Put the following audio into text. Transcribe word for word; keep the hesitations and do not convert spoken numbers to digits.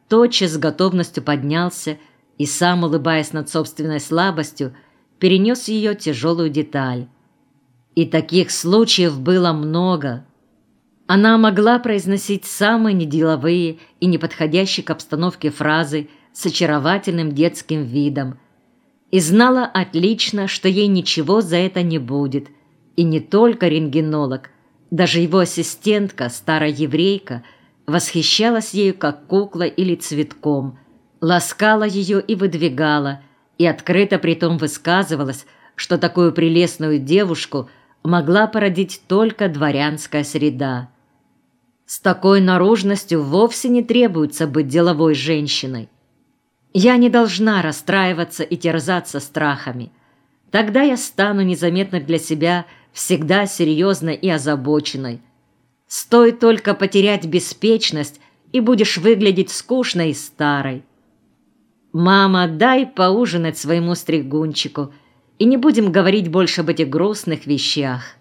тотчас с готовностью поднялся и, сам улыбаясь над собственной слабостью, перенес ее тяжелую деталь. И таких случаев было много. Она могла произносить самые неделовые и неподходящие к обстановке фразы с очаровательным детским видом и знала отлично, что ей ничего за это не будет. И не только рентгенолог, даже его ассистентка, старая еврейка, восхищалась ею как кукла или цветком, ласкала ее и выдвигала, и открыто притом высказывалась, что такую прелестную девушку могла породить только дворянская среда. С такой наружностью вовсе не требуется быть деловой женщиной. Я не должна расстраиваться и терзаться страхами. Тогда я стану незаметно для себя всегда серьезной и озабоченной. Стоит только потерять беспечность, и будешь выглядеть скучной и старой. Мама, дай поужинать своему стригунчику, и не будем говорить больше об этих грустных вещах.